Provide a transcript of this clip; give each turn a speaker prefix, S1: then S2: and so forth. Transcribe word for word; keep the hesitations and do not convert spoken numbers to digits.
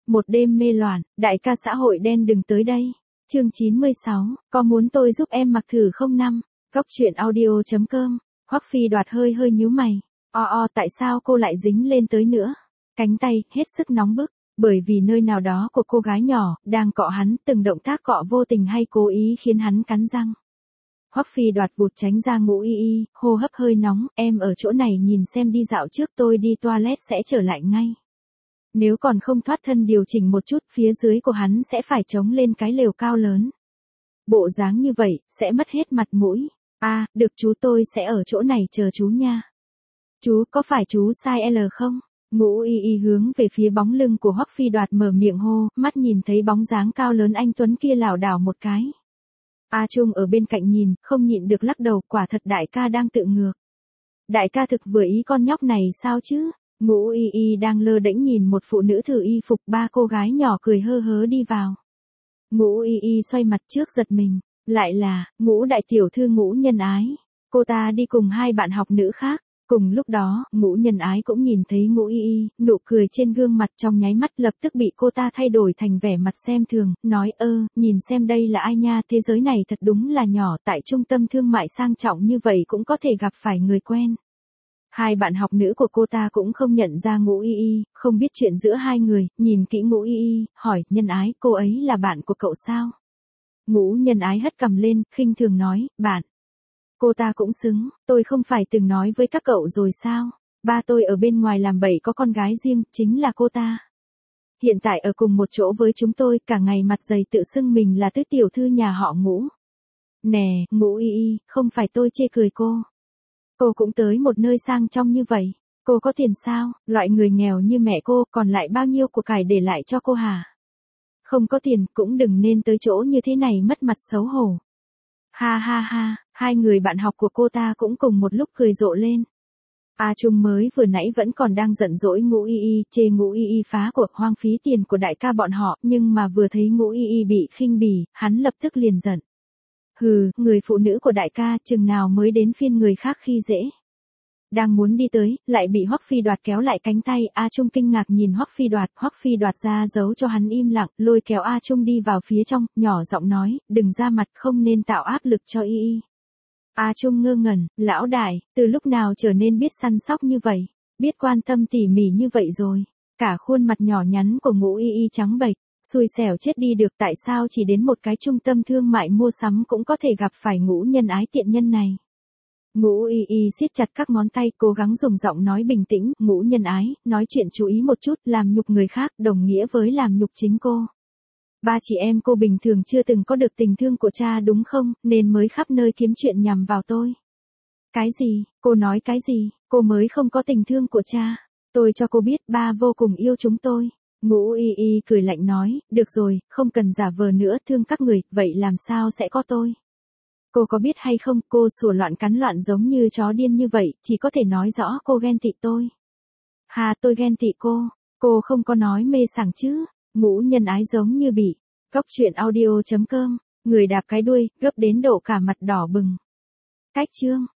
S1: một đêm mê loạn, đại ca xã hội đen đừng tới đây. Chương chín mươi sáu, có muốn tôi giúp em mặc thử không năm? Góc truyện audio chấm com. Hoắc Phi Đoạt hơi hơi nhíu mày. O o tại sao cô lại dính lên tới nữa? Cánh tay hết sức nóng bức, bởi vì nơi nào đó của cô gái nhỏ đang cọ hắn, từng động tác cọ vô tình hay cố ý khiến hắn cắn răng. Hoắc Phi Đoạt vụt tránh ra Ngũ Y Y, hô hấp hơi nóng, em ở chỗ này nhìn xem đi dạo trước, tôi đi toilet sẽ trở lại ngay. Nếu còn không thoát thân điều chỉnh một chút, phía dưới của hắn sẽ phải chống lên cái lều cao lớn. Bộ dáng như vậy, sẽ mất hết mặt mũi. À, được chú, tôi sẽ ở chỗ này chờ chú nha. Chú, có phải chú size L không? Ngũ Y Y hướng về phía bóng lưng của Hoắc Phi Đoạt mở miệng hô, mắt nhìn thấy bóng dáng cao lớn anh tuấn kia lảo đảo một cái. A Trung ở bên cạnh nhìn, không nhịn được lắc đầu, quả thật đại ca đang tự ngược. Đại ca thực vừa ý con nhóc này sao chứ? Ngũ Y Y đang lơ đễnh nhìn một phụ nữ thử y phục, ba cô gái nhỏ cười hơ hớ đi vào. Ngũ Y Y xoay mặt trước giật mình, lại là Ngũ đại tiểu thư Ngũ Nhân Ái. Cô ta đi cùng hai bạn học nữ khác. Cùng lúc đó, Ngũ Nhân Ái cũng nhìn thấy Ngũ Y Y, nụ cười trên gương mặt trong nháy mắt lập tức bị cô ta thay đổi thành vẻ mặt xem thường, nói ơ, nhìn xem đây là ai nha, thế giới này thật đúng là nhỏ, tại trung tâm thương mại sang trọng như vậy cũng có thể gặp phải người quen. Hai bạn học nữ của cô ta cũng không nhận ra Ngũ Y Y, không biết chuyện giữa hai người, nhìn kỹ Ngũ Y Y, hỏi, Nhân Ái, cô ấy là bạn của cậu sao? Ngũ Nhân Ái hất cằm lên, khinh thường nói, bạn. Cô ta cũng xứng, tôi không phải từng nói với các cậu rồi sao? Ba tôi ở bên ngoài làm bậy có con gái riêng, chính là cô ta. Hiện tại ở cùng một chỗ với chúng tôi, cả ngày mặt dày tự xưng mình là tứ tiểu thư nhà họ Ngũ. Nè, Ngũ Y Y, không phải tôi chê cười cô. Cô cũng tới một nơi sang trọng như vậy. Cô có tiền sao? Loại người nghèo như mẹ cô còn lại bao nhiêu của cải để lại cho cô hả? Không có tiền cũng đừng nên tới chỗ như thế này mất mặt xấu hổ. Ha ha ha, hai người bạn học của cô ta cũng cùng một lúc cười rộ lên. A Trung mới vừa nãy vẫn còn đang giận dỗi Ngũ Y Y, chê Ngũ Y Y phá của hoang phí tiền của đại ca bọn họ, nhưng mà vừa thấy Ngũ Y Y bị khinh bỉ, hắn lập tức liền giận. Hừ, người phụ nữ của đại ca chừng nào mới đến phiên người khác khi dễ. Đang muốn đi tới, lại bị Hoắc Phi Đoạt kéo lại cánh tay, A Trung kinh ngạc nhìn Hoắc Phi Đoạt, Hoắc Phi Đoạt ra dấu cho hắn im lặng, lôi kéo A Trung đi vào phía trong, nhỏ giọng nói, đừng ra mặt, không nên tạo áp lực cho Y Y. A Trung ngơ ngẩn, lão đại, từ lúc nào trở nên biết săn sóc như vậy, biết quan tâm tỉ mỉ như vậy rồi. Cả khuôn mặt nhỏ nhắn của Ngũ Y Y trắng bệch, xui xẻo chết đi được, tại sao chỉ đến một cái trung tâm thương mại mua sắm cũng có thể gặp phải Ngũ Nhân Ái tiện nhân này. Ngũ Y Y siết chặt các ngón tay, cố gắng dùng giọng nói bình tĩnh, Ngũ Nhân Ái, nói chuyện chú ý một chút, làm nhục người khác đồng nghĩa với làm nhục chính cô. Ba chị em cô bình thường chưa từng có được tình thương của cha đúng không, nên mới khắp nơi kiếm chuyện nhằm vào tôi. Cái gì, cô nói cái gì, cô mới không có tình thương của cha. Tôi cho cô biết ba vô cùng yêu chúng tôi. Ngũ Y Y cười lạnh nói, được rồi, không cần giả vờ nữa, thương các người, vậy làm sao sẽ có tôi? Cô có biết hay không, cô sủa loạn cắn loạn giống như chó điên như vậy, chỉ có thể nói rõ cô ghen tị tôi. Hà, tôi ghen tị cô, cô không có nói mê sảng chứ. Ngũ Nhân Ái giống như bị. Góc truyện audio chấm com, người đạp cái đuôi, gấp đến độ cả mặt đỏ bừng. Cách chương.